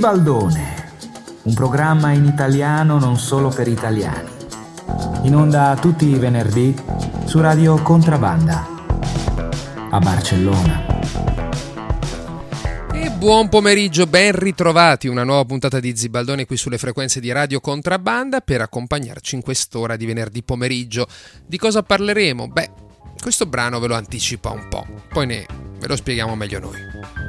Zibaldone, un programma in italiano non solo per italiani. In onda tutti i venerdì su Radio Contrabanda a Barcellona. E buon pomeriggio, ben ritrovati, una nuova puntata di Zibaldone qui sulle frequenze di Radio Contrabanda per accompagnarci in quest'ora di venerdì pomeriggio. Di cosa parleremo? Beh, questo brano ve lo anticipa un po', poi ve lo spieghiamo meglio noi.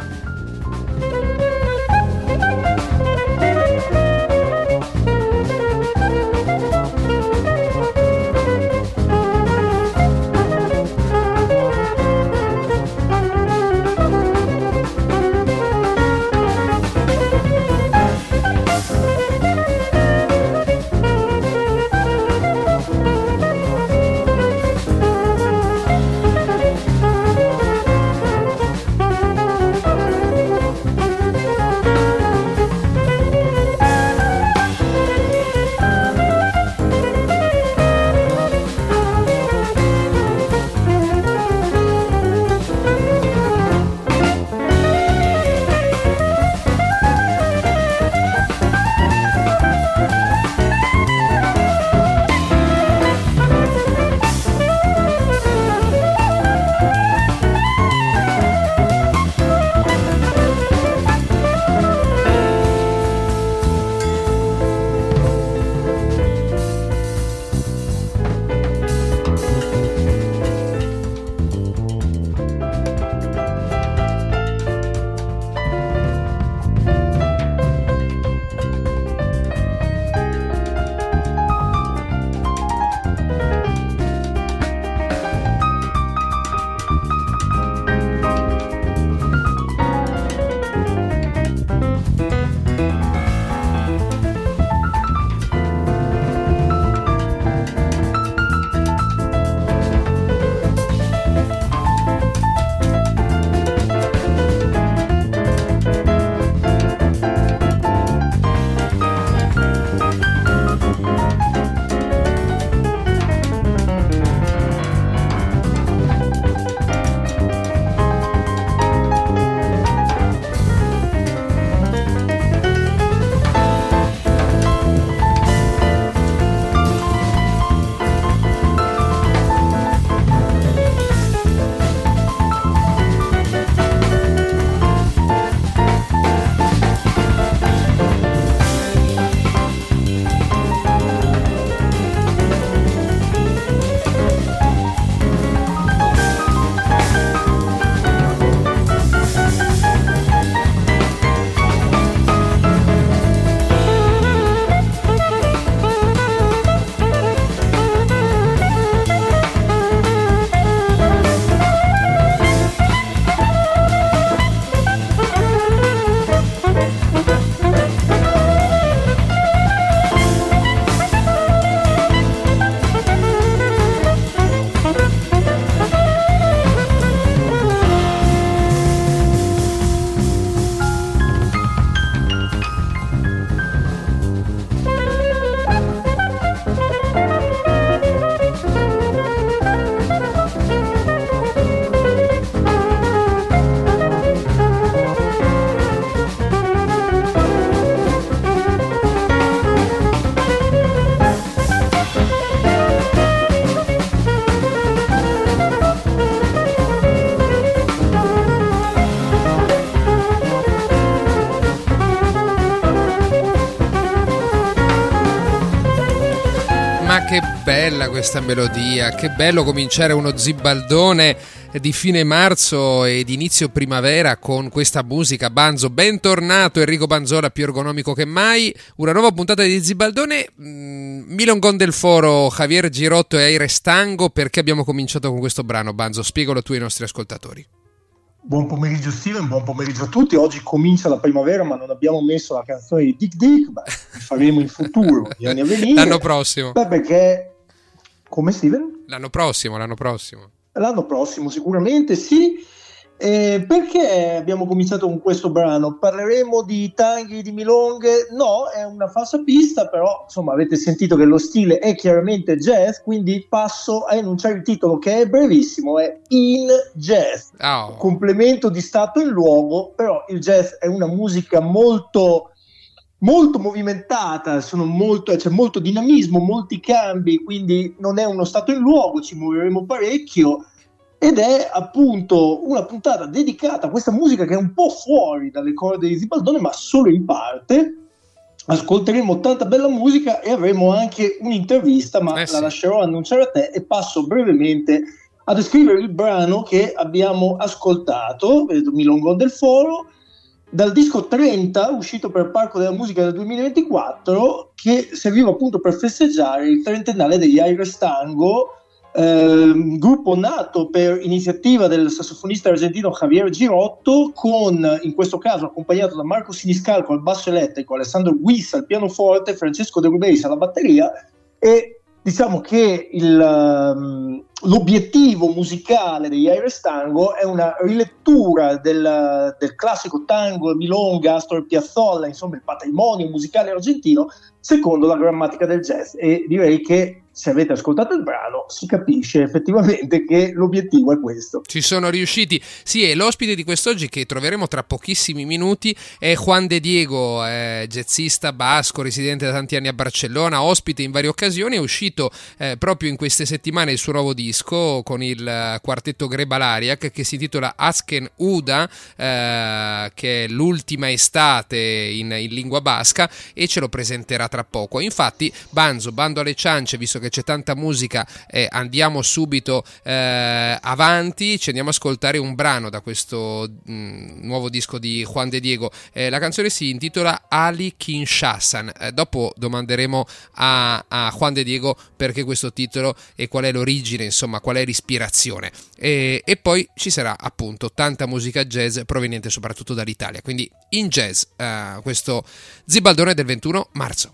Che bella questa melodia, che bello cominciare uno Zibaldone di fine marzo ed inizio primavera con questa musica. Banzo, bentornato Enrico Banzola, più ergonomico che mai. Una nuova puntata di Zibaldone, Milongon del Foro, Javier Girotto e Aire Stango. Perché abbiamo cominciato con questo brano, Banzo? Spiegalo tu ai nostri ascoltatori. Buon pomeriggio Steven, buon pomeriggio a tutti. Oggi comincia la primavera, ma non abbiamo messo la canzone di Dick Dick, ma li faremo in futuro, gli anni a venire. L'anno prossimo. Beh, perché... Come Steven? L'anno prossimo. L'anno prossimo sicuramente sì. Perché abbiamo cominciato con questo brano? Parleremo di tanghi, di milonghe? No, è una falsa pista, però insomma avete sentito che lo stile è chiaramente jazz, quindi passo a enunciare il titolo, che è brevissimo, è In Jazz. Complemento di stato in luogo, però il jazz è una musica molto molto movimentata, c'è molto dinamismo, molti cambi, quindi non è uno stato in luogo, ci muoveremo parecchio. Ed è appunto una puntata dedicata a questa musica che è un po' fuori dalle corde di Zibaldone, ma solo in parte. Ascolteremo tanta bella musica e avremo anche un'intervista, ma la lascerò annunciare a te e passo brevemente a descrivere il brano che abbiamo ascoltato, vedo Milongon del Foro, dal disco 30, uscito per Parco della Musica del 2024, che serviva appunto per festeggiare il trentennale degli Aires Tango, gruppo nato per iniziativa del sassofonista argentino Javier Girotto, con, in questo caso, accompagnato da Marco Siniscalco al basso elettrico, Alessandro Guissa al pianoforte, Francesco De Rubeis alla batteria. E diciamo che l'obiettivo musicale degli Aires Tango è una rilettura del classico tango, milonga, Astor Piazzolla, insomma il patrimonio musicale argentino, secondo la grammatica del jazz. E direi che, se avete ascoltato il brano, si capisce effettivamente che l'obiettivo è questo. Ci sono riusciti. Sì, e l'ospite di quest'oggi, che troveremo tra pochissimi minuti, è Juan de Diego, jazzista basco, residente da tanti anni a Barcellona, ospite in varie occasioni. È uscito proprio in queste settimane il suo nuovo disco con il quartetto Grebalariak, che si intitola Azken Uda, che è l'ultima estate in lingua basca, e ce lo presenterà tra poco. Infatti, bando alle ciance, visto che c'è tanta musica, andiamo subito avanti, ci andiamo a ascoltare un brano da questo nuovo disco di Juan de Diego. La canzone si intitola Ali Kinshasan. Dopo domanderemo a Juan de Diego perché questo titolo e qual è l'origine, insomma qual è l'ispirazione, e poi ci sarà appunto tanta musica jazz proveniente soprattutto dall'Italia, quindi in jazz questo Zibaldone del 21 marzo.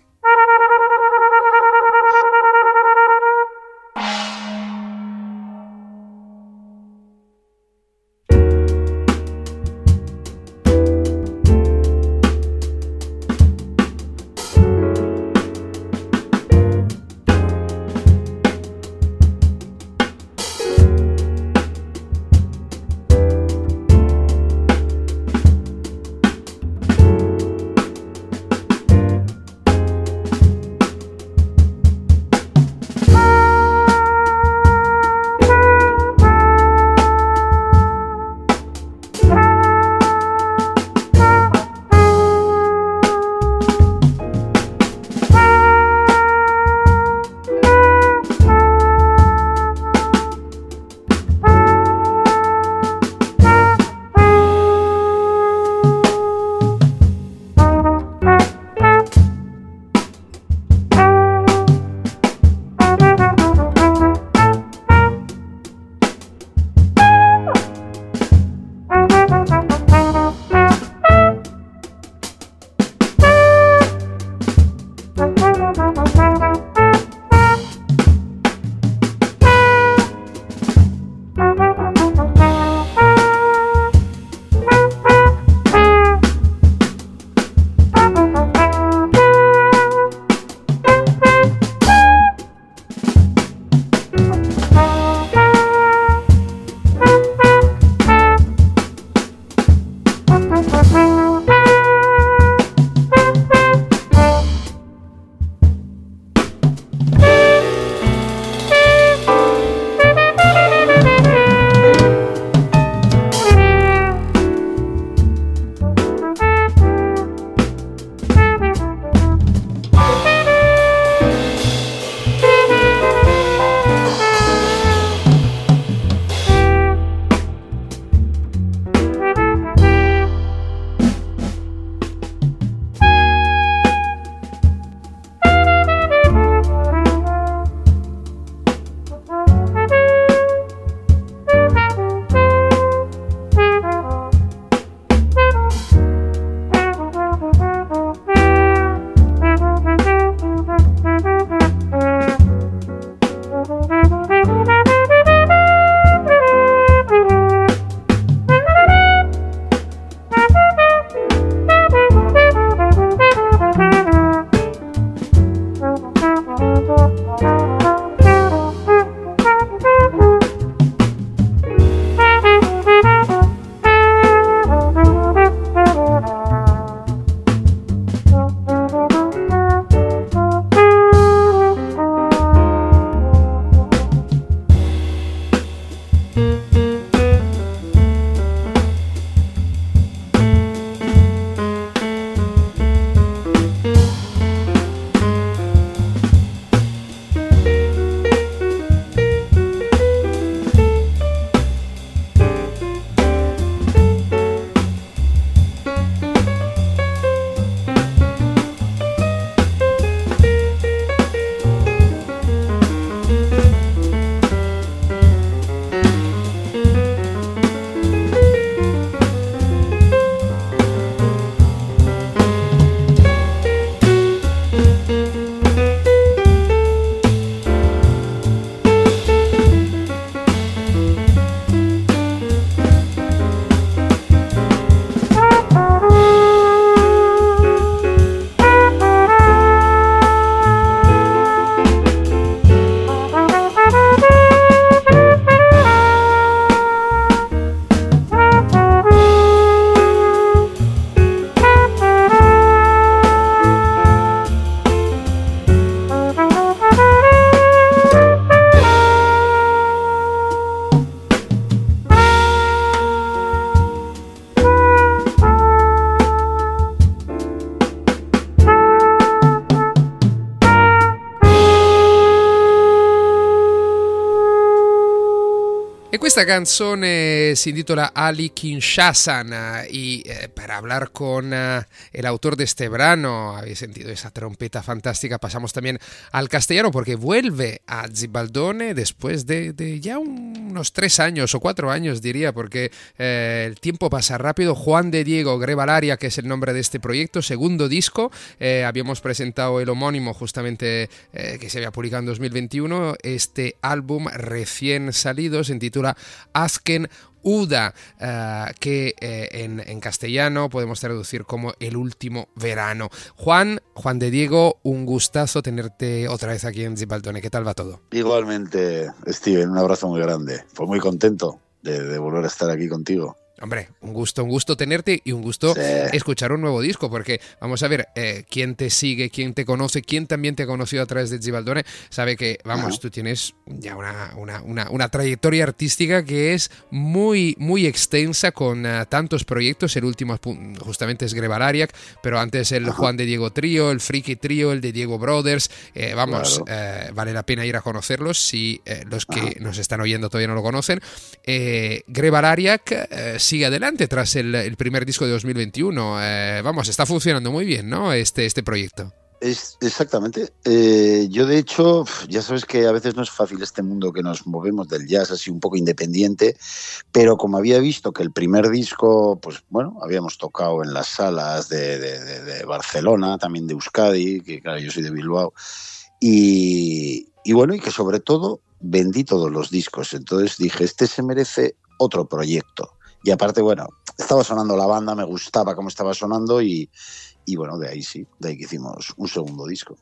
E questa canzone si intitola Ali Kinshasan y para hablar con el autor de este brano, habéis sentido esa trompeta fantástica, pasamos también al castellano porque vuelve a Zibaldone después de ya unos 3 años o 4 años diría, porque el tiempo pasa rápido. Juan de Diego Grevalaria, que es el nombre de este proyecto, segundo disco, habíamos presentado el homónimo justamente que se había publicado en 2021, este álbum recién salido se intitula Azken Uda, que en castellano podemos traducir como El último verano. Juan de Diego, un gustazo tenerte otra vez aquí en Zibaldone. ¿Qué tal va todo? Igualmente, Steven, un abrazo muy grande. Pues muy contento de volver a estar aquí contigo. Hombre, un gusto tenerte y un gusto escuchar un nuevo disco, porque vamos a ver, quién te sigue, quién te conoce, quién también te ha conocido a través de Zibaldone, sabe que, vamos, tú tienes ya una trayectoria artística que es muy, muy extensa con tantos proyectos. El último justamente es Grevalariac, pero antes el Juan de Diego Trío, el Friki Trío, el de Diego Brothers, vale la pena ir a conocerlos si los que nos están oyendo todavía no lo conocen. Grevalariac sigue adelante tras el primer disco de 2021. Vamos, está funcionando muy bien, ¿no? Este proyecto. Exactamente. Yo, de hecho, ya sabes que a veces no es fácil este mundo que nos movemos del jazz así un poco independiente, pero como había visto que el primer disco, pues bueno, habíamos tocado en las salas de Barcelona, también de Euskadi, que claro, yo soy de Bilbao, y bueno, y que sobre todo vendí todos los discos. Entonces dije, este se merece otro proyecto. Y aparte, bueno, estaba sonando la banda, me gustaba cómo estaba sonando y bueno, de ahí que hicimos un segundo disco.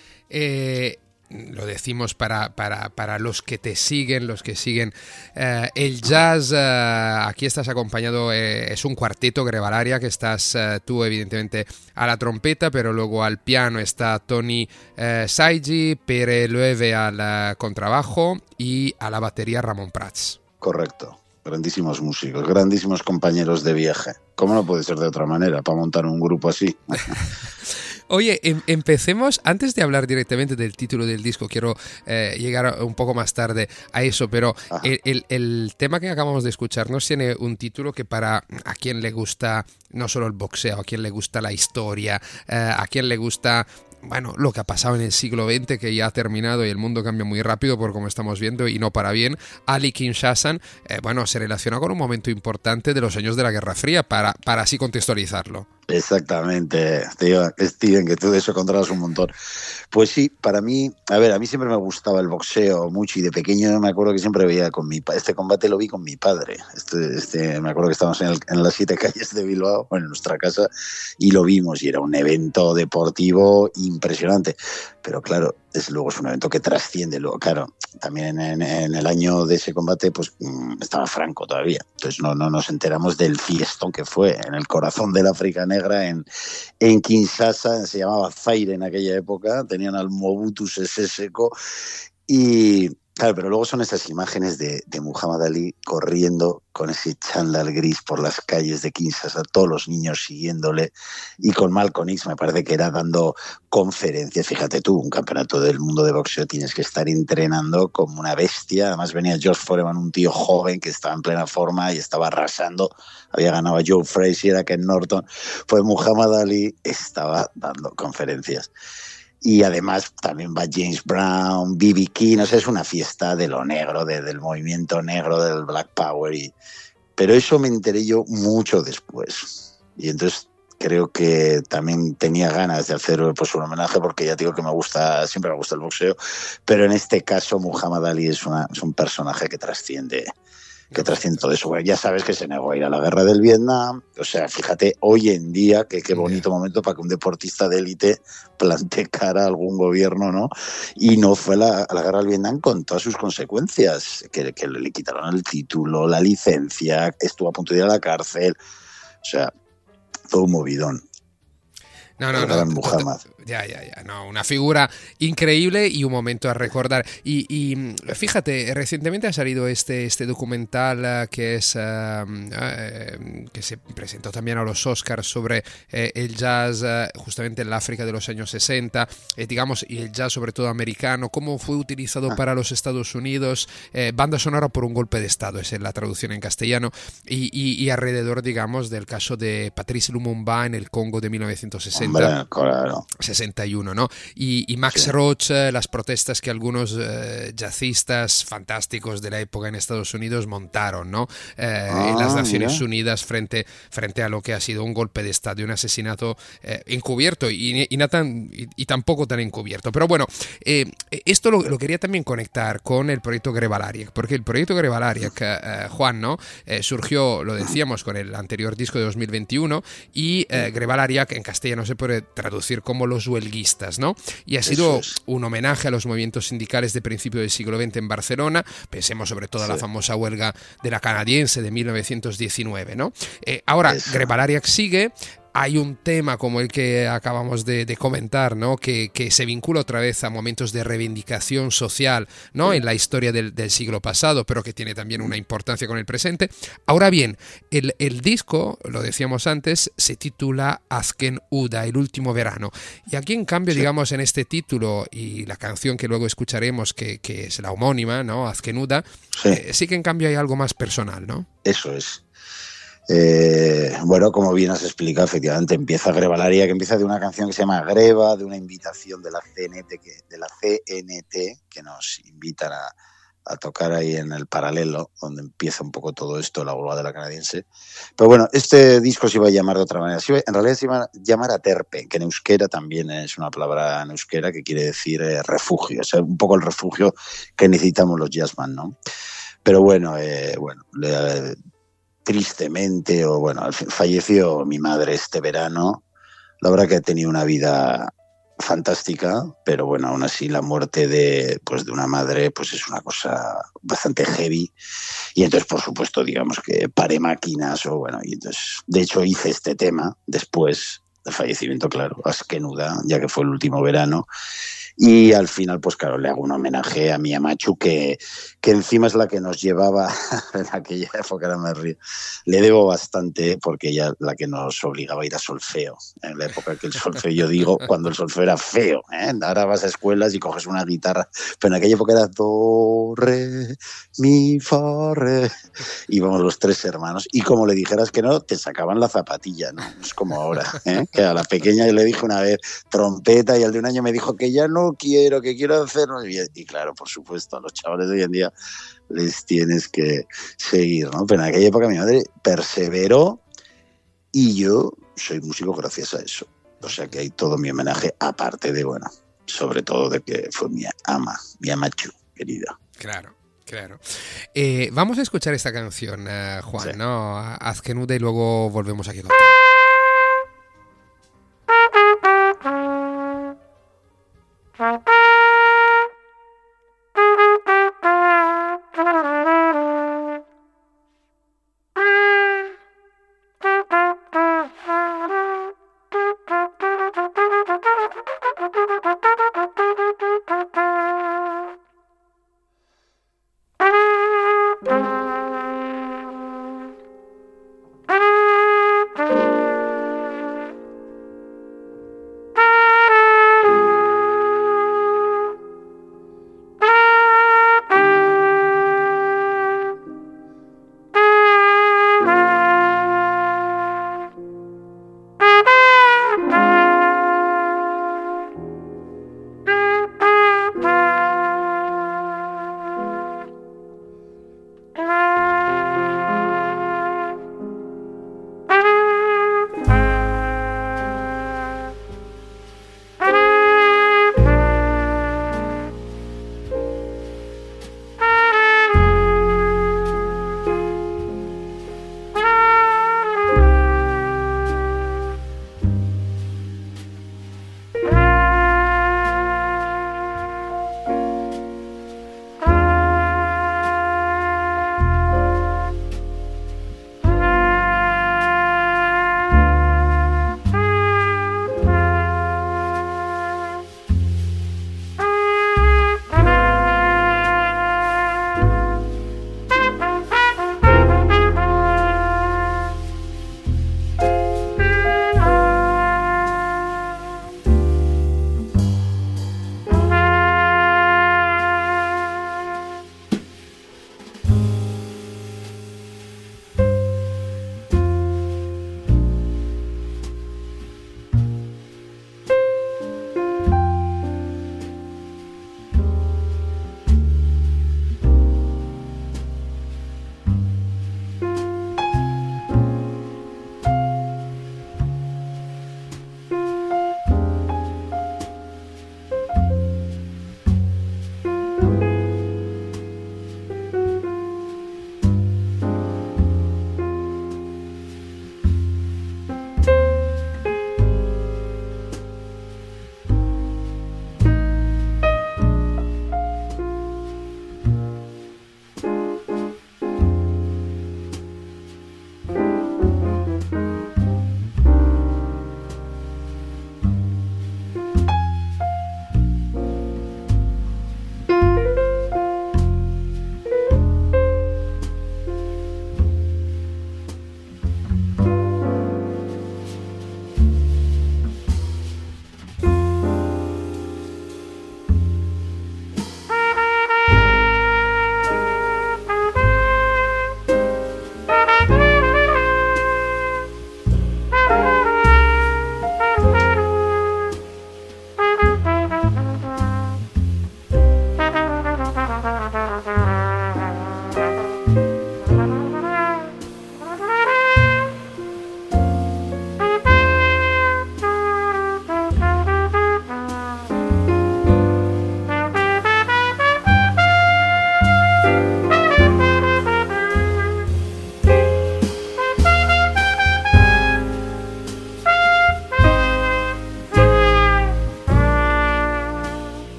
Lo decimos para los que te siguen, los que siguen el jazz. Aquí estás acompañado, es un cuarteto Grevalaria, que estás tú evidentemente a la trompeta, pero luego al piano está Tony Saigi, Pere Loewe al contrabajo y a la batería Ramón Prats. Correcto. Grandísimos músicos, grandísimos compañeros de viaje. ¿Cómo no puede ser de otra manera para montar un grupo así? Oye, empecemos, antes de hablar directamente del título del disco, quiero llegar un poco más tarde a eso, pero el tema que acabamos de escuchar nos tiene un título que para a quien le gusta no solo el boxeo, a quien le gusta la historia, a quien le gusta, bueno, lo que ha pasado en el siglo XX, que ya ha terminado y el mundo cambia muy rápido por como estamos viendo y no para bien. Ali Kinshasan, bueno, se relaciona con un momento importante de los años de la Guerra Fría, para así contextualizarlo. Exactamente, Steven, que tú de eso controlas un montón. Pues sí, para mí, a mí siempre me gustaba el boxeo mucho y de pequeño me acuerdo que siempre veía con mi padre. Este combate lo vi con mi padre. Me acuerdo que estábamos en las 7 calles de Bilbao, bueno, en nuestra casa, y lo vimos y era un evento deportivo impresionante. Pero claro, desde luego es un evento que trasciende. Luego, claro, también en el año de ese combate pues estaba Franco todavía. Entonces no nos enteramos del fiestón que fue en el corazón del África Negra, en Kinshasa, se llamaba Zaire en aquella época, tenían al Mobutu Sese Seko y claro, pero luego son esas imágenes de Muhammad Ali corriendo con ese chándal gris por las calles de Kinshasa, todos los niños siguiéndole, y con Malcolm X me parece que era dando conferencias. Fíjate tú, un campeonato del mundo de boxeo tienes que estar entrenando como una bestia. Además venía George Foreman, un tío joven que estaba en plena forma y estaba arrasando, había ganado a Joe Frazier, a Ken Norton. Pues Muhammad Ali estaba dando conferencias. Y además también va James Brown, B.B. King, o sea, es una fiesta de lo negro, del movimiento negro, del Black Power. Pero eso me enteré yo mucho después. Y entonces creo que también tenía ganas de hacer pues un homenaje, porque ya digo que siempre me gusta el boxeo, pero en este caso Muhammad Ali es un personaje que trasciende todo eso. Bueno, ya sabes que se negó a ir a la guerra del Vietnam. O sea, fíjate, hoy en día, qué bonito momento para que un deportista de élite plante cara a algún gobierno, ¿no? Y no fue a la guerra del Vietnam con todas sus consecuencias, que le quitaron el título, la licencia, estuvo a punto de ir a la cárcel. O sea, fue un movidón. No. Ya, no, una figura increíble y un momento a recordar. Y fíjate, recientemente ha salido este documental que se presentó también a los Oscars sobre el jazz, justamente en el África de los años 60, digamos, y el jazz sobre todo americano, cómo fue utilizado para los Estados Unidos, banda sonora por un golpe de Estado, esa es la traducción en castellano, y alrededor, digamos, del caso de Patrice Lumumba en el Congo de 1960. Hombre, claro. 61, ¿no? Y Max Roach, las protestas que algunos jazzistas fantásticos de la época en Estados Unidos montaron, ¿no? En las Naciones Unidas frente a lo que ha sido un golpe de Estado y un asesinato encubierto y tampoco tan encubierto. Pero bueno, esto lo quería también conectar con el proyecto Grevalariac, porque el proyecto Grevalariac, Juan, ¿no? Surgió, lo decíamos, con el anterior disco de 2021 y Grevalariac en castellano se puede traducir como los huelguistas, ¿no? Y ha sido un homenaje a los movimientos sindicales de principio del siglo XX en Barcelona. Pensemos sobre todo a la famosa huelga de la canadiense de 1919, ¿no? Ahora, Grevalariac sigue. Hay un tema como el que acabamos de comentar, ¿no? Que se vincula otra vez a momentos de reivindicación social, ¿no? En la historia del siglo pasado, pero que tiene también una importancia con el presente. Ahora bien, el disco, lo decíamos antes, se titula Azken Uda, el último verano. Y aquí, en cambio, digamos, en este título y la canción que luego escucharemos, que es la homónima, ¿no? Azken Uda, sí que en cambio hay algo más personal, ¿no? Eso es. Bueno, como bien has explicado, efectivamente empieza Grevalariac, que empieza de una canción que se llama Greva, de una invitación de la CNT, que nos invitan a tocar ahí en el Paralelo, donde empieza un poco todo esto, la huelga de la canadiense. Pero bueno, este disco se iba a llamar de otra manera. En realidad se iba a llamar Aterpe, que en euskera también es una palabra en euskera que quiere decir refugio, o sea, un poco el refugio que necesitamos los jazzman, ¿no? Pero bueno, tristemente, falleció mi madre este verano. La verdad que ha tenido una vida fantástica, pero bueno, aún así la muerte de una madre pues es una cosa bastante heavy. Y entonces, por supuesto, digamos que paré máquinas y entonces, de hecho, hice este tema después del fallecimiento, claro, Azken Uda, ya que fue el último verano. Y al final, pues claro, le hago un homenaje a mi Amachu, que encima es la que nos llevaba en aquella época, ahora me río. Le debo bastante porque ella la que nos obligaba a ir a solfeo. En la época que el solfeo, yo digo, cuando el solfeo era feo, ¿eh? Ahora vas a escuelas y coges una guitarra, pero en aquella época era do, re, mi, fa, re. Íbamos los tres hermanos y como le dijeras que no, te sacaban la zapatilla, ¿no? Es como ahora, ¿eh? Que a la pequeña yo le dije una vez trompeta y el de un año me dijo que ya no quiero, que quiero hacerlo. Y claro, por supuesto, a los chavales de hoy en día les tienes que seguir, ¿no? Pero en aquella época mi madre perseveró y yo soy músico gracias a eso. O sea que hay todo mi homenaje, aparte de, sobre todo de que fue mi amachu, querida. Claro. Vamos a escuchar esta canción, Juan, sí, ¿no? Azken Uda, y luego volvemos aquí contigo.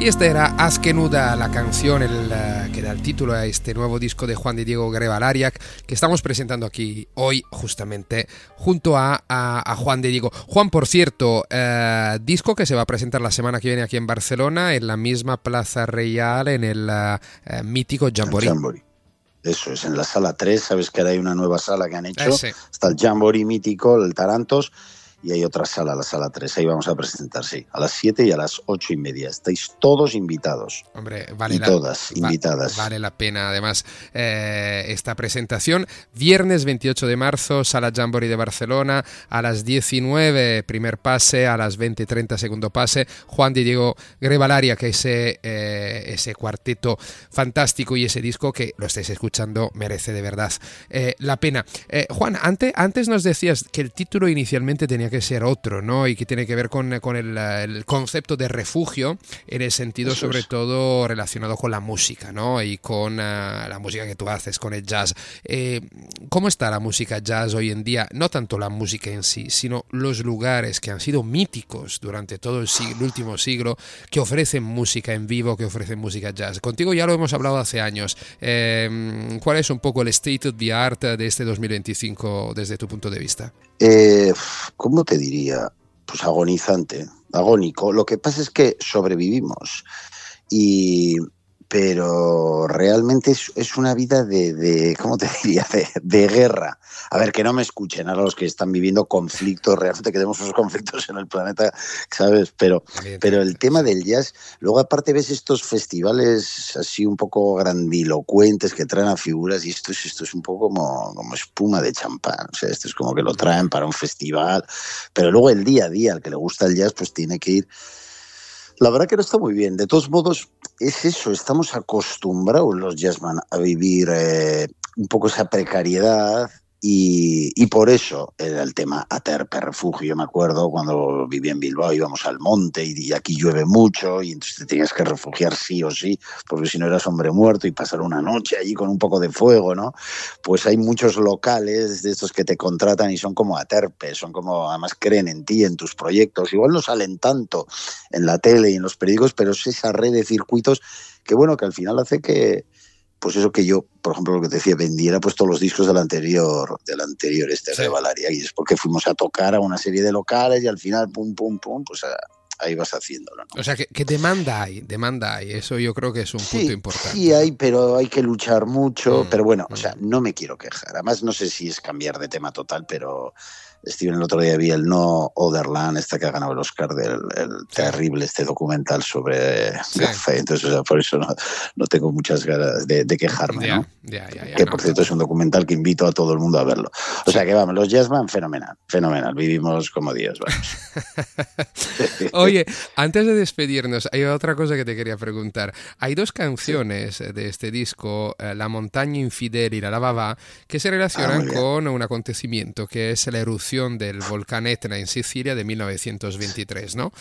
Y esta era Azkenuda, la canción que da el título a este nuevo disco de Juan de Diego Grevalariak, que estamos presentando aquí hoy justamente junto a Juan de Diego. Juan, por cierto, disco que se va a presentar la semana que viene aquí en Barcelona, en la misma Plaza Reial, en el mítico Jamboree. Eso es, en la sala 3, sabes que ahora hay una nueva sala que han hecho, está el Jamboree mítico, el Tarantos, y hay otra sala, la sala 3, ahí vamos a presentar, sí, a las 7 y a las 8:30. Estáis todos invitados. Hombre, todas invitadas. Vale la pena, además, esta presentación. Viernes 28 de marzo, Sala Jamboree de Barcelona, a las 19, primer pase, a las 20:30, segundo pase. Juan de Diego Grevalariak, que ese cuarteto fantástico y ese disco que lo estáis escuchando merece de verdad la pena. Juan, antes nos decías que el título inicialmente tenía que ser otro, ¿no? Y que tiene que ver con el concepto de refugio, en el sentido sobre todo relacionado con la música, ¿no? Y con la música que tú haces, con el jazz. ¿Cómo está la música jazz hoy en día? No tanto la música en sí, sino los lugares que han sido míticos durante todo el último siglo, que ofrecen música en vivo, que ofrecen música jazz. Contigo ya lo hemos hablado hace años. ¿Cuál es un poco el state of the art de este 2025 desde tu punto de vista? ¿Cómo te diría? Pues agonizante, agónico. Lo que pasa es que sobrevivimos, pero realmente es una vida de ¿cómo te diría? De guerra. A ver, que no me escuchen ahora los que están viviendo conflictos, realmente que tenemos esos conflictos en el planeta, ¿sabes? Pero el tema del jazz, luego aparte ves estos festivales así un poco grandilocuentes que traen a figuras, y esto es un poco como espuma de champán. O sea, esto es como que lo traen para un festival, pero luego el día a día, al que le gusta el jazz, pues tiene que ir. La verdad que no está muy bien. De todos modos, es eso, estamos acostumbrados los jazzman a vivir un poco esa precariedad, y por eso era el tema Aterpe, refugio. Yo me acuerdo cuando vivía en Bilbao, íbamos al monte y aquí llueve mucho y entonces te tenías que refugiar sí o sí, porque si no eras hombre muerto, y pasar una noche allí con un poco de fuego, ¿no? Pues hay muchos locales de estos que te contratan y son como Aterpe, son como, además creen en ti, en tus proyectos. Igual no salen tanto en la tele y en los periódicos, pero es esa red de circuitos que, bueno, que al final hace que, pues eso, que yo, por ejemplo, lo que te decía, vendiera pues todos los discos del anterior Grevalariak, y es porque fuimos a tocar a una serie de locales y al final pum, pues ahí vas haciéndolo, ¿no? O sea, que demanda hay, eso yo creo que es un punto importante. Sí hay, pero hay que luchar mucho, pero bueno, o sea, no me quiero quejar. Además, no sé si es cambiar de tema total, pero Steven, el otro día vi el No Otherland, que ha ganado el Oscar del terrible documental sobre café. Entonces, o sea, por eso no tengo muchas ganas de quejarme, ¿no? Que por cierto es un documental que invito a todo el mundo a verlo. O sea que vamos, los jazzman, fenomenal. Vivimos como Dios, vamos. Oye, antes de despedirnos, hay otra cosa que te quería preguntar. Hay dos canciones de este disco, La montaña infidel y La lava va, que se relacionan con un acontecimiento que es la erupción del volcán Etna en Sicilia de 1923, ¿no?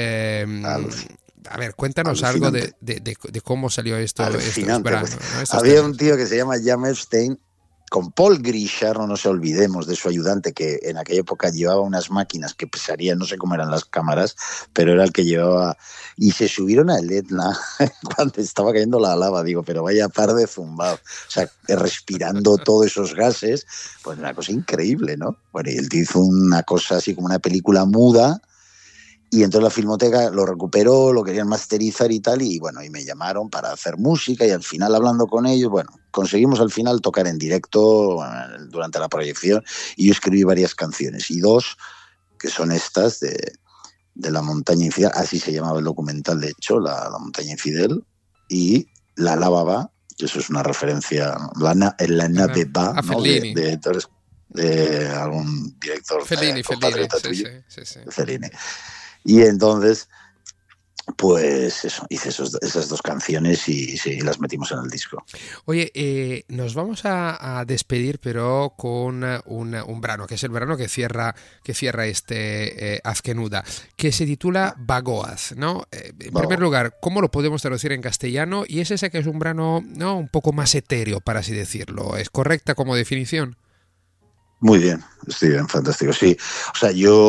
A ver, cuéntanos algo de cómo salió esto. Verano, ¿no? Había un tío que se llama Jan Epstein, con Paul Grischer, no nos olvidemos de su ayudante, que en aquella época llevaba unas máquinas que pesarían, no sé cómo eran las cámaras, pero era el que llevaba, y se subieron al Etna cuando estaba cayendo la lava. Digo, pero vaya par de zumbados, o sea, respirando todos esos gases, pues una cosa increíble, ¿no? Bueno, y el tío hizo una cosa así como una película muda, y entonces la Filmoteca lo recuperó, lo querían masterizar y tal, y bueno, y me llamaron para hacer música, y al final, hablando con ellos, bueno, conseguimos al final tocar en directo durante la proyección, y yo escribí varias canciones, y dos que son estas de La montaña infidel, así se llamaba el documental, de hecho, La montaña infidel, y La lava va, que eso es una referencia, la nave va, ¿no? de algún director Fellini, sí. Fellini. Y entonces, pues eso, hice esas dos canciones y sí, las metimos en el disco. Oye, nos vamos a despedir, pero con un brano, que es el brano que cierra este Azkenuda, que se titula Bagoaz, ¿no? En primer lugar, ¿cómo lo podemos traducir en castellano? Y es ese que es un brano, ¿no?, un poco más etéreo, para así decirlo. ¿Es correcta como definición? Muy bien, Steven, fantástico. Sí, o sea, yo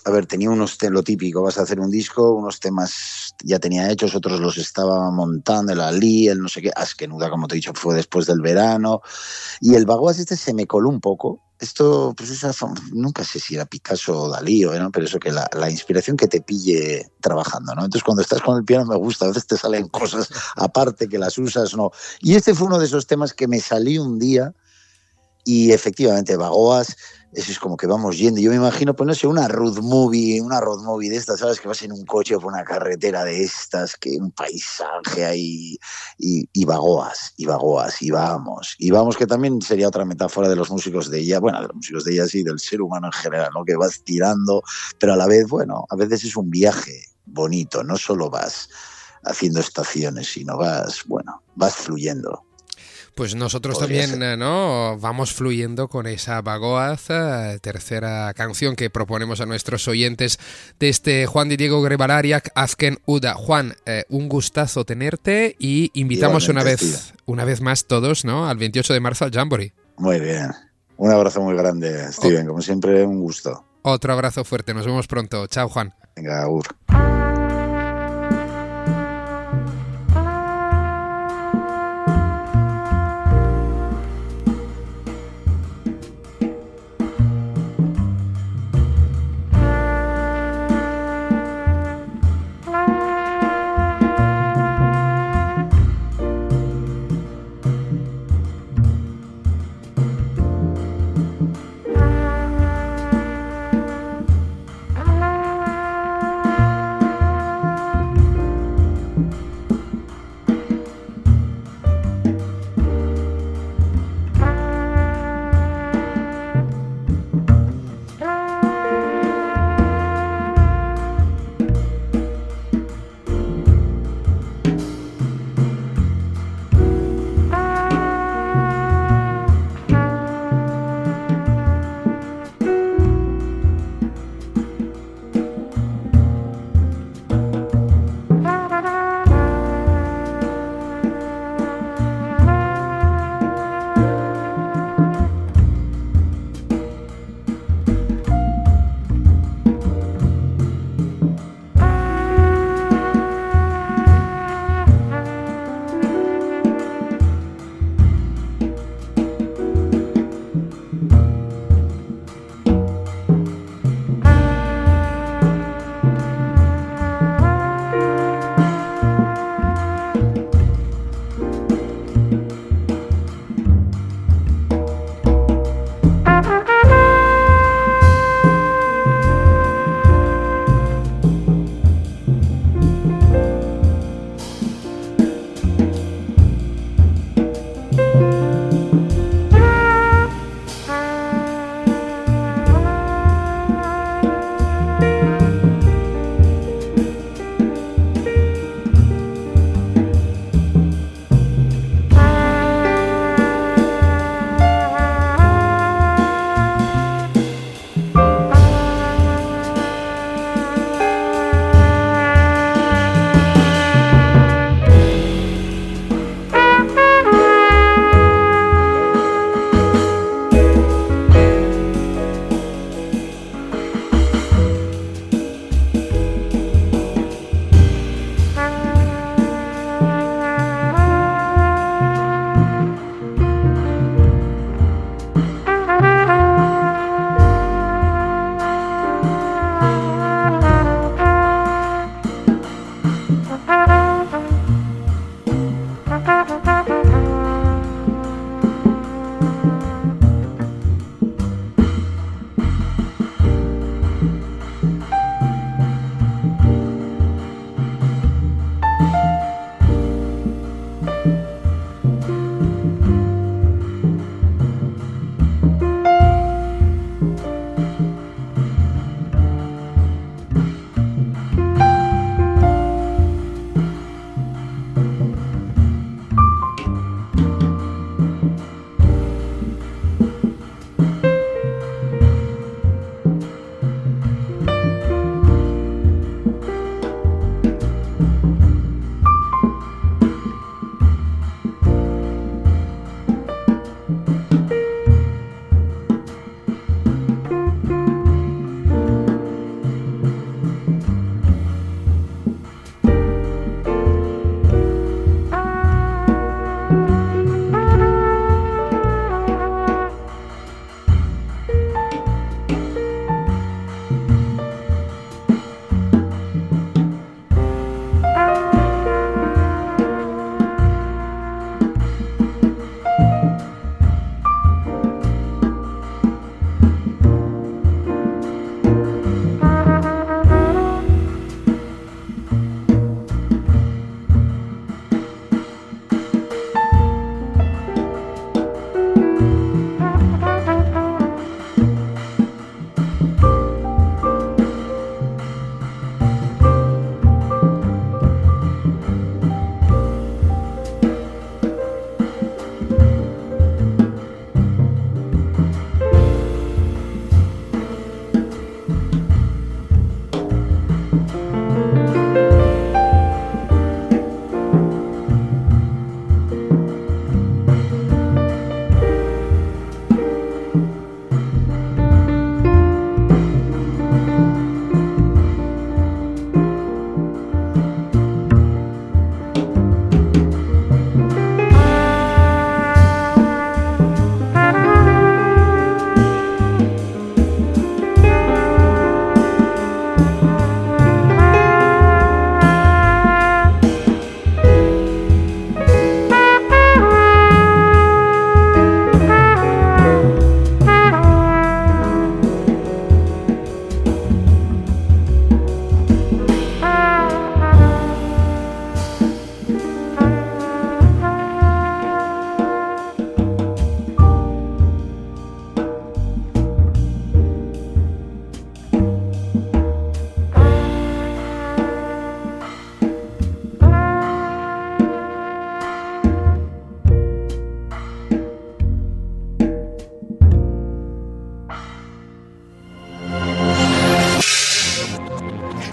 a ver, tenía lo típico, vas a hacer un disco, unos temas ya tenía hechos, otros los estaba montando, el Ali, el no sé qué, Askenuda, como te he dicho, fue después del verano, y el Bagoas se me coló un poco. Esto, pues nunca sé si era Picasso o Dalí, ¿no? Pero eso que la inspiración que te pille trabajando, ¿no? Entonces cuando estás con el piano me gusta, a veces te salen cosas aparte que las usas, ¿no? Y este fue uno de esos temas que me salí un día y efectivamente Bagoas, eso es como que vamos yendo. Yo me imagino, pues no sé, una road movie de estas, ¿sabes? Que vas en un coche por una carretera de estas, que un paisaje ahí, y Bagoas, y vamos, que también sería otra metáfora de los músicos de jazz, bueno, de los músicos de jazz y del ser humano en general, ¿no? Que vas tirando, pero a la vez, bueno, a veces es un viaje bonito, no solo vas haciendo estaciones, sino vas fluyendo. Pues nosotros también, ¿no? Vamos fluyendo con esa Bagoaz, tercera canción que proponemos a nuestros oyentes de este Juan de Diego Grebalariak, Askenuda. Juan, un gustazo tenerte y invitamos una vez más todos, ¿no? Al 28 de marzo al Jamboree. Muy bien. Un abrazo muy grande, Steven. Como siempre, un gusto. Otro abrazo fuerte. Nos vemos pronto. Chao, Juan. Venga, agur.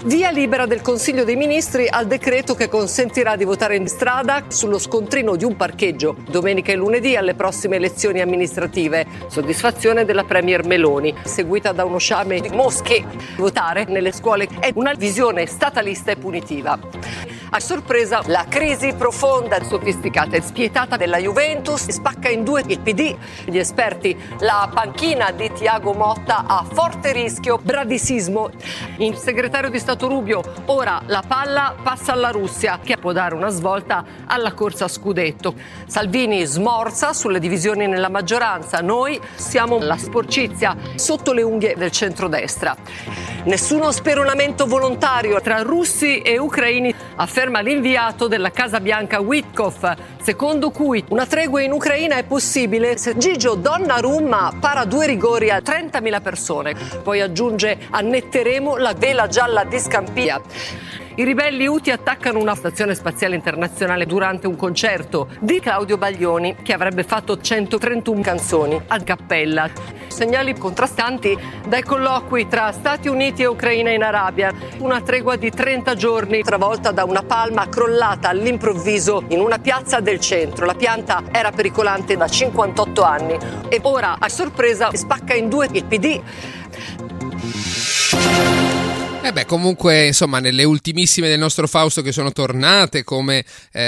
Via libera del Consiglio dei Ministri al decreto che consentirà di votare in strada sullo scontrino di un parcheggio domenica e lunedì alle prossime elezioni amministrative. Soddisfazione della Premier Meloni, seguita da uno sciame di mosche. Votare nelle scuole è una visione statalista e punitiva. A sorpresa, la crisi profonda, sofisticata e spietata della Juventus spacca in due il PD. Gli esperti, la panchina di Thiago Motta a forte rischio bradisismo. Il segretario di Stato Rubio, ora la palla passa alla Russia, che può dare una svolta alla corsa a scudetto. Salvini smorza sulle divisioni nella maggioranza. Noi siamo la sporcizia sotto le unghie del centrodestra. Nessuno speronamento volontario tra russi e ucraini, afferma l'inviato della Casa Bianca Witkoff, secondo cui una tregua in Ucraina è possibile se Gigio Donnarumma para 2 rigori a 30.000 persone. Poi aggiunge: annetteremo la vela gialla di Scampia. I ribelli Houthi attaccano una stazione spaziale internazionale durante un concerto di Claudio Baglioni, che avrebbe fatto 131 canzoni a cappella. Segnali contrastanti dai colloqui tra Stati Uniti e Ucraina in Arabia. Una tregua di 30 giorni travolta da una palma crollata all'improvviso in una piazza del centro. La pianta era pericolante da 58 anni e ora, a sorpresa, spacca in due il PD. Comunque, insomma, nelle ultimissime del nostro Fausto, che sono tornate come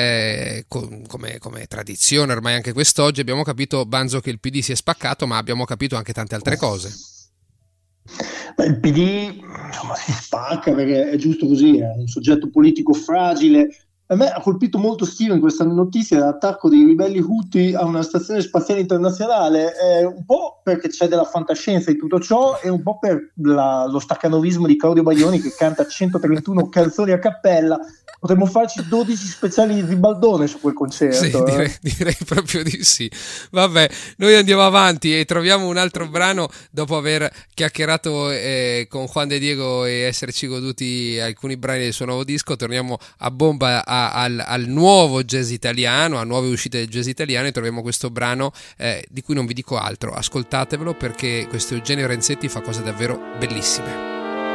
tradizione ormai anche quest'oggi, abbiamo capito, Banzo, che il PD si è spaccato, ma abbiamo capito anche tante altre cose. Il PD si spacca perché è giusto così, è un soggetto politico fragile. A me ha colpito molto, Steven, questa notizia dell'attacco dei ribelli Houthi a una stazione spaziale internazionale, un po' perché c'è della fantascienza in tutto ciò e un po' per lo staccanovismo di Claudio Baglioni, che canta 131 canzoni a cappella. Potremmo farci 12 speciali di Zibaldone su quel concerto. Sì, direi proprio di sì. Vabbè, noi andiamo avanti e troviamo un altro brano dopo aver chiacchierato con Juan de Diego e esserci goduti alcuni brani del suo nuovo disco. Torniamo a bomba al nuovo jazz italiano, a nuove uscite del jazz italiano, e troviamo questo brano di cui non vi dico altro. Ascoltatevelo, perché questo Eugenio Renzetti fa cose davvero bellissime.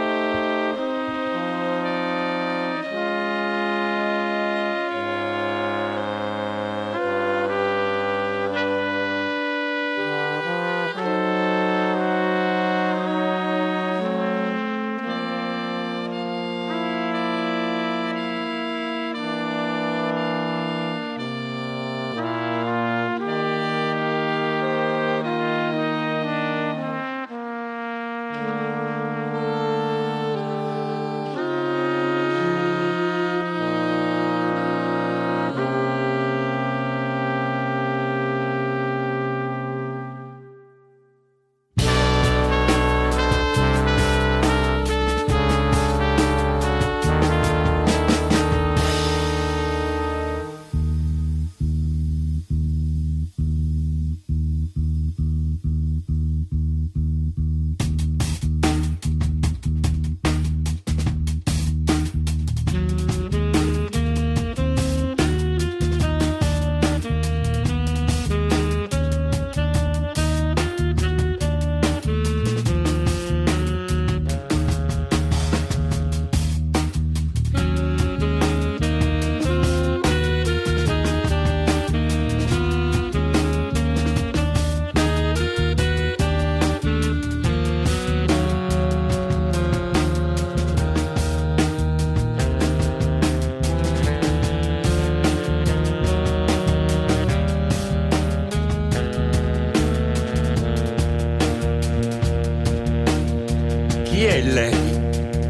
Chi è lei?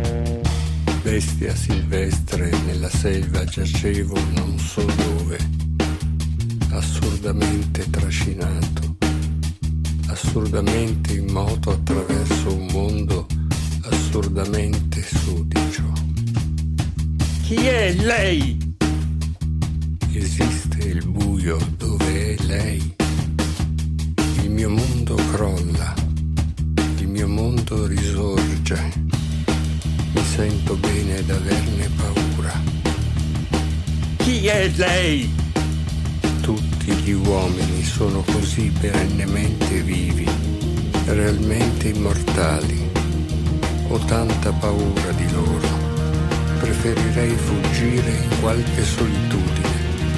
Bestia silvestre nella selva giacevo non so dove, assurdamente trascinato, assurdamente in moto attraverso un mondo assurdamente sudicio. Chi è lei? Esiste il buio dove è lei. Il mio mondo crolla, il mio mondo risorge. Mi sento bene ad averne paura. Chi è lei? Tutti gli uomini sono così perennemente vivi, realmente immortali. Ho tanta paura di loro. preferirei fuggire in qualche solitudine.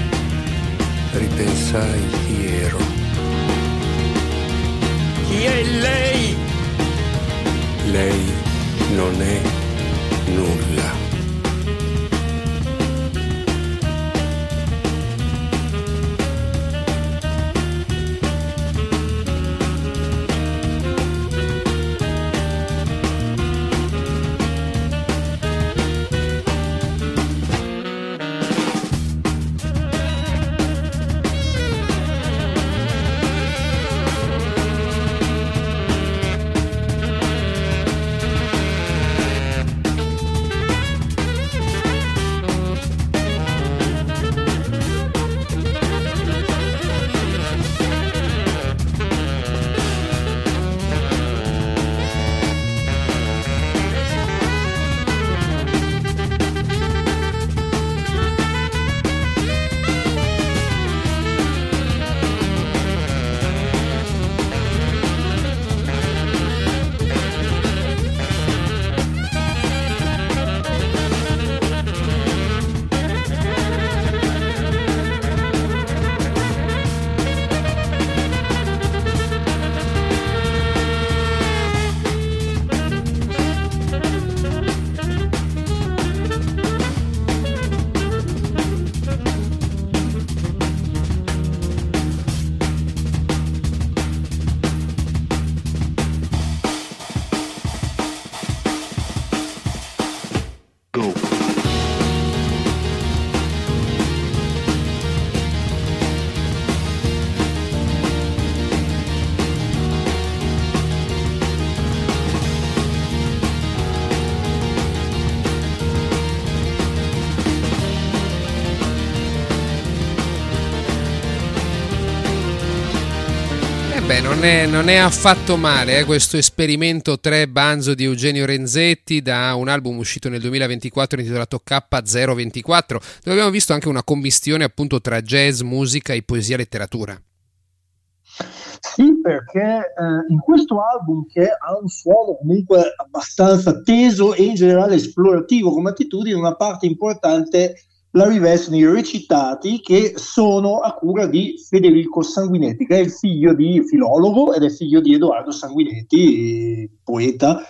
Ripensai chi ero. Chi è lei? Lei non è nulla. Non è affatto male questo esperimento 3 Banzo di Eugenio Renzetti, da un album uscito nel 2024 intitolato K024, dove abbiamo visto anche una commistione appunto tra jazz, musica e poesia e letteratura. Sì, perché in questo album, che ha un suono comunque abbastanza teso e in generale esplorativo come attitudine, una parte importante la rivestono i recitati, che sono a cura di Federico Sanguinetti, che è il figlio di filologo ed è figlio di Edoardo Sanguinetti, poeta.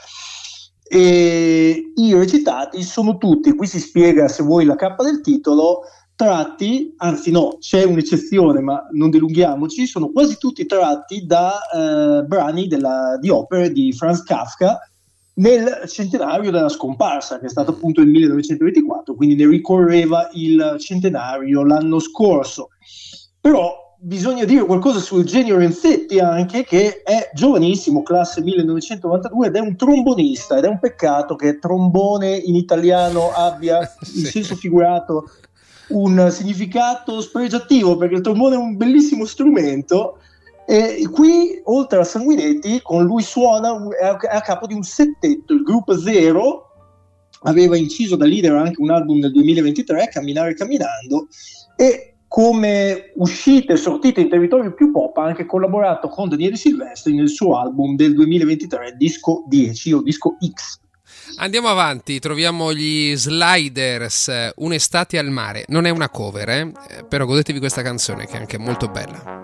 E i recitati sono tutti, qui si spiega se vuoi la cappa del titolo, tratti, anzi no, c'è un'eccezione ma non dilunghiamoci, sono quasi tutti tratti da brani di opere di Franz Kafka nel centenario della scomparsa, che è stato appunto il 1924, quindi ne ricorreva il centenario l'anno scorso. Però bisogna dire qualcosa su Eugenio Renzetti anche, che è giovanissimo, classe 1992, ed è un trombonista, ed è un peccato che trombone in italiano abbia in senso figurato un significato spregiativo, perché il trombone è un bellissimo strumento. E qui, oltre a Sanguinetti, con lui suona a capo di un settetto. Il gruppo Zero aveva inciso da leader anche un album nel 2023, Camminare Camminando, e come uscite sortite in territorio più pop ha anche collaborato con Daniele Silvestri nel suo album del 2023, Disco 10 o Disco X. Andiamo avanti, troviamo gli Sliders, Un'estate al mare. Non è una cover, però godetevi questa canzone che è anche molto bella.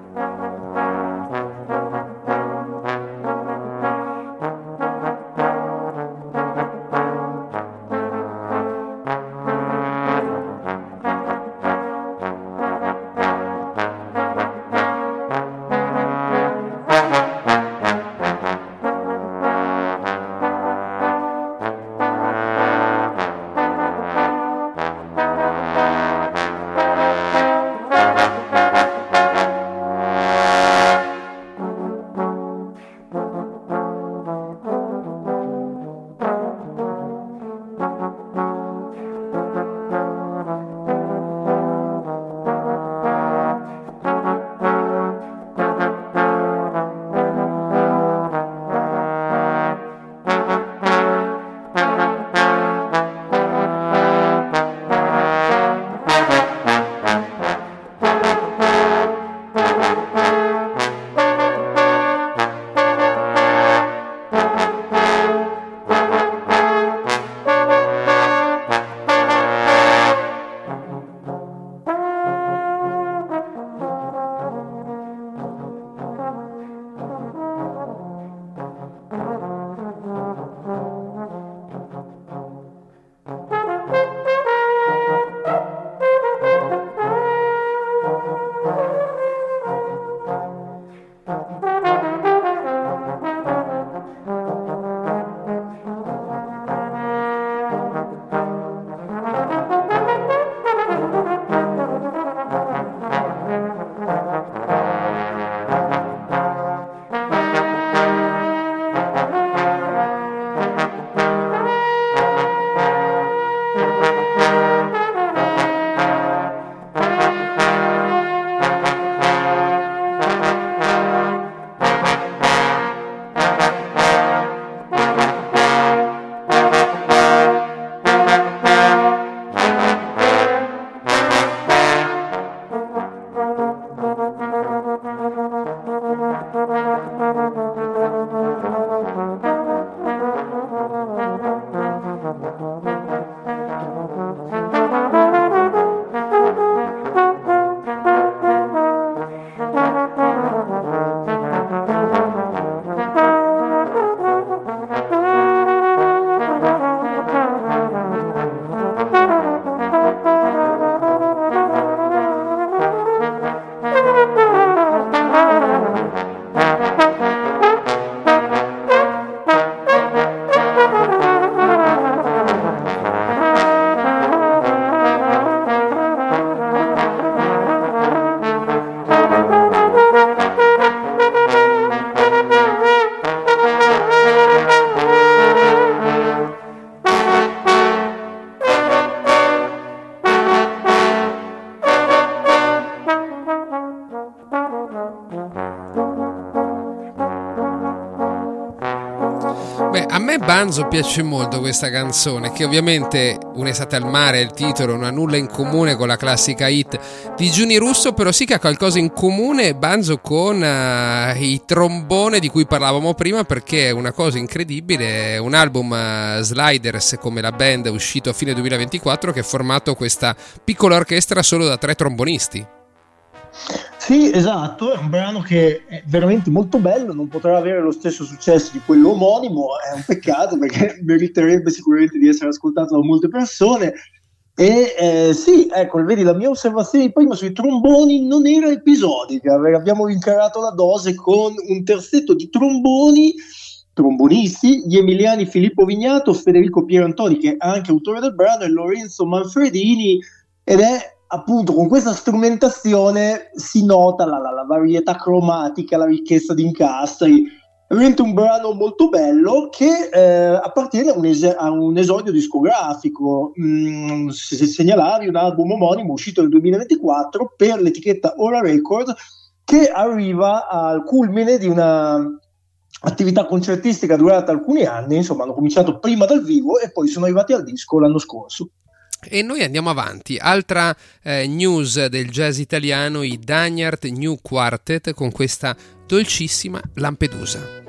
Banzo piace molto questa canzone, che ovviamente Un'estate al mare è il titolo, non ha nulla in comune con la classica hit di Giuni Russo, però sì che ha qualcosa in comune Banzo con i trombone di cui parlavamo prima, perché è una cosa incredibile, è un album Sliders come la band uscito a fine 2024 che ha formato questa piccola orchestra solo da 3 trombonisti. Sì, esatto, è un brano che è veramente molto bello, non potrà avere lo stesso successo di quello omonimo, è un peccato perché meriterebbe sicuramente di essere ascoltato da molte persone. E sì, ecco, vedi, la mia osservazione di prima sui tromboni non era episodica, abbiamo rincarato la dose con un terzetto di trombonisti, gli emiliani Filippo Vignato, Federico Pierantoni, che è anche autore del brano, e Lorenzo Manfredini, ed è appunto con questa strumentazione si nota la varietà cromatica, la ricchezza di incastri. È veramente un brano molto bello che appartiene a un esordio discografico. Se segnalavi un album omonimo uscito nel 2024 per l'etichetta Ora Record, che arriva al culmine di una attività concertistica durata alcuni anni. Insomma, hanno cominciato prima dal vivo e poi sono arrivati al disco l'anno scorso. E noi andiamo avanti, altra news del jazz italiano, i Dagnart New Quartet con questa dolcissima Lampedusa.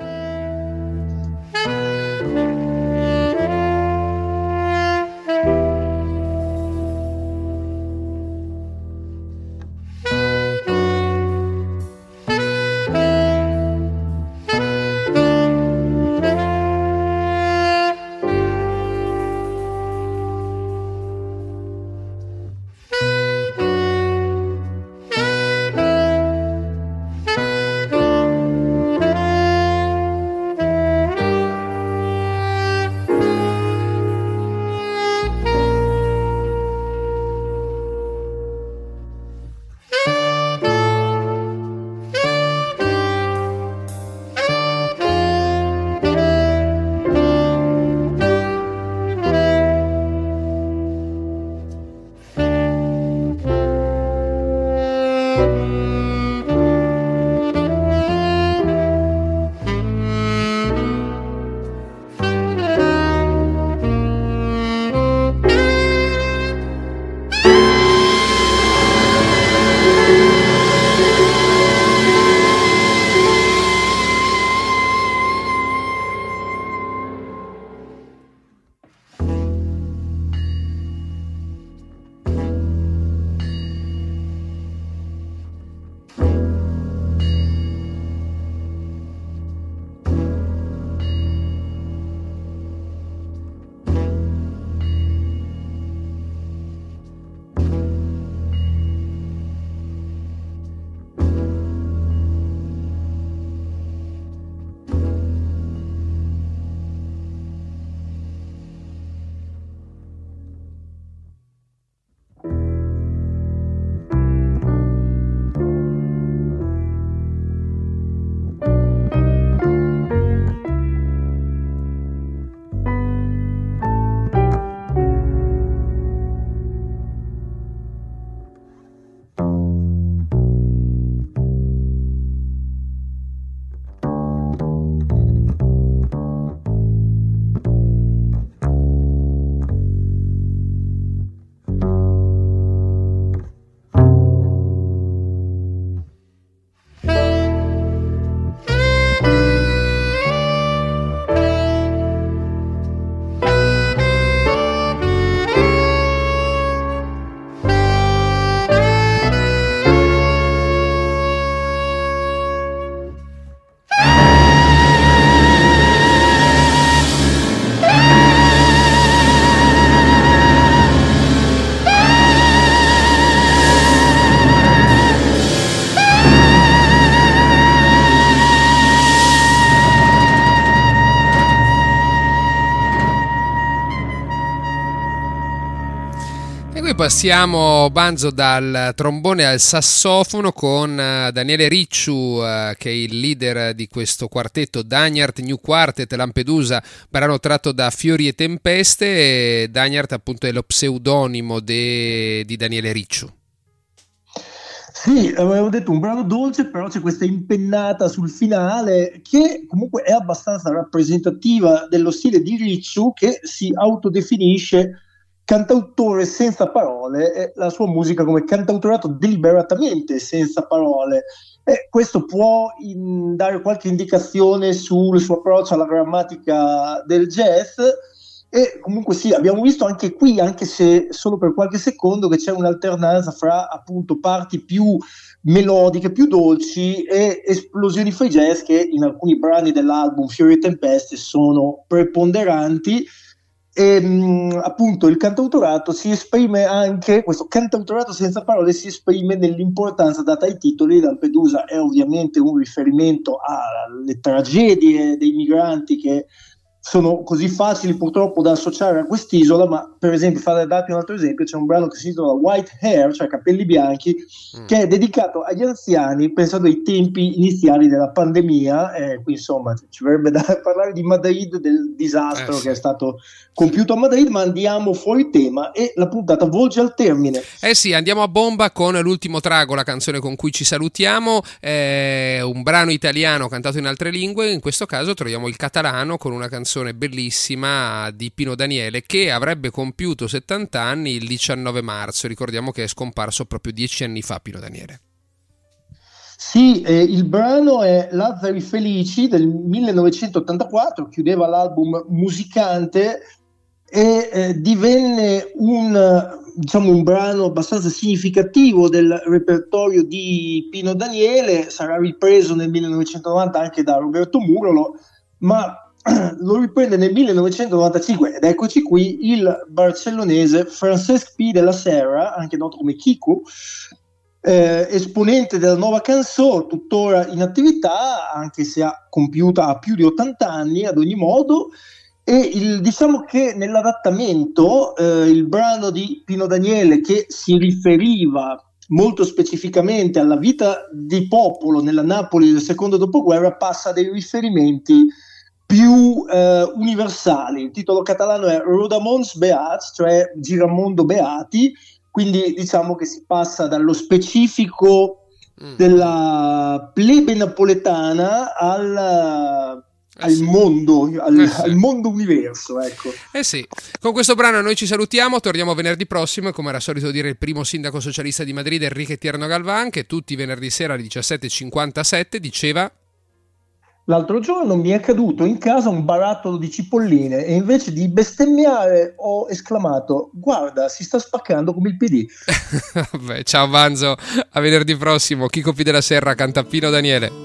Passiamo, Banzo, dal trombone al sassofono con Daniele Ricciu, che è il leader di questo quartetto Dagnart New Quartet Lampedusa, brano tratto da Fiori e Tempeste, e Dagnart appunto è lo pseudonimo di Daniele Ricciu. Sì, avevo detto un brano dolce, però c'è questa impennata sul finale che comunque è abbastanza rappresentativa dello stile di Ricciu, che si autodefinisce cantautore senza parole e la sua musica come cantautorato deliberatamente senza parole. E questo può dare qualche indicazione sul suo approccio alla grammatica del jazz. E comunque sì, abbiamo visto anche qui, anche se solo per qualche secondo, che c'è un'alternanza fra appunto parti più melodiche, più dolci e esplosioni free jazz che in alcuni brani dell'album Fiori e Tempeste sono preponderanti. E appunto il cantautorato si esprime anche, questo cantautorato senza parole si esprime nell'importanza data ai titoli. Lampedusa è ovviamente un riferimento alle tragedie dei migranti che sono così facili purtroppo da associare a quest'isola, ma per esempio, fare darti un altro esempio, c'è un brano che si intitola White Hair, cioè capelli bianchi, che è dedicato agli anziani pensando ai tempi iniziali della pandemia. Qui insomma ci verrebbe da parlare di Madrid, del disastro che è stato compiuto a Madrid, ma andiamo fuori tema e la puntata volge al termine. Sì, andiamo a bomba con l'ultimo trago, la canzone con cui ci salutiamo, un brano italiano cantato in altre lingue. In questo caso troviamo il catalano con una canzone bellissima di Pino Daniele, che avrebbe compiuto 70 anni il 19 marzo. Ricordiamo che è scomparso proprio 10 anni fa Pino Daniele. Sì, il brano è Lazzari Felici del 1984, chiudeva l'album Musicante e divenne un brano abbastanza significativo del repertorio di Pino Daniele. Sarà ripreso nel 1990 anche da Roberto Murolo, ma lo riprende nel 1995 ed eccoci qui il barcellonese Francesc Pi de la Serra, anche noto come Kiku, esponente della nuova canzone, tuttora in attività anche se ha più di 80 anni ad ogni modo. E diciamo che nell'adattamento il brano di Pino Daniele, che si riferiva molto specificamente alla vita di popolo nella Napoli del secondo dopoguerra, passa dei riferimenti più universali. Il titolo catalano è Rodamons Beats, cioè Giramondo Beati, quindi diciamo che si passa dallo specifico della plebe napoletana al mondo, al mondo universo, ecco. Sì, con questo brano noi ci salutiamo, torniamo venerdì prossimo e, come era solito dire il primo sindaco socialista di Madrid, Enrique Tierno Galván, che tutti i venerdì sera alle 17:57 diceva: l'altro giorno mi è caduto in casa un barattolo di cipolline e invece di bestemmiare ho esclamato: guarda, si sta spaccando come il PD. Beh, ciao Banzo, a venerdì prossimo. Chico Pi della Serra canta Pino Daniele.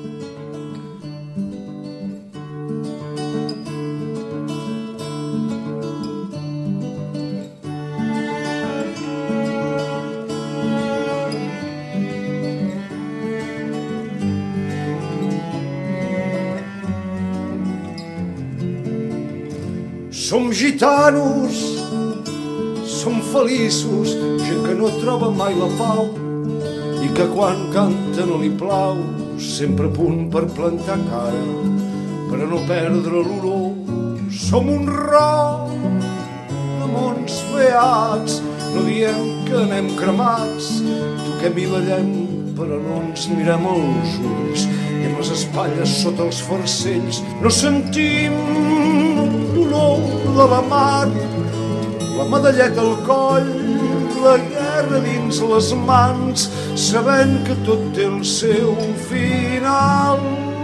Som gitanos, som feliços, gent que no troba mai la pau i que quan canta no li plau, sempre a punt per plantar cara, per a no perdre l'olor. Som un roc de mons beats, no diem que anem cremats, toquem i ballem però no ens mirem als ulls i amb les espatlles sota els farcells no sentim l'olor de la mar, la medalleta al coll, la guerra dins les mans, sabent que tot té el seu final.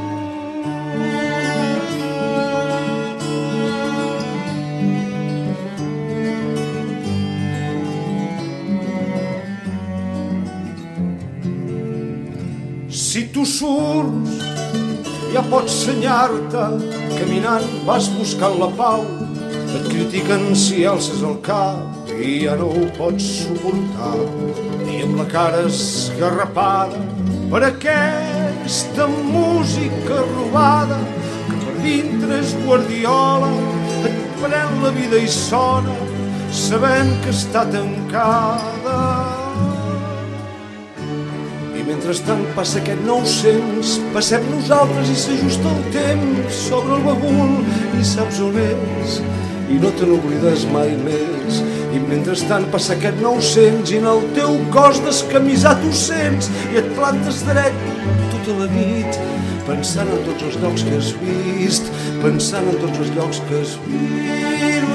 Si tu surts, ja pots senyar-te, caminant vas buscant la pau, et critiquen si alces el cap i ja no ho pots suportar, i amb la cara esgarrapada per aquesta música robada que per dintre és guardiola, et pren la vida i sona sabent que està tancada. I mentrestant passa aquest 900, passem nosaltres i s'ajusta el temps sobre el bagul i saps on és? i no te n'oblides mai més. I mentrestant passa aquest 900 i en el teu cos descamisat ho sents i et plantes dret tota la nit pensant en tots els llocs que has vist, pensant en tots els llocs que has vist.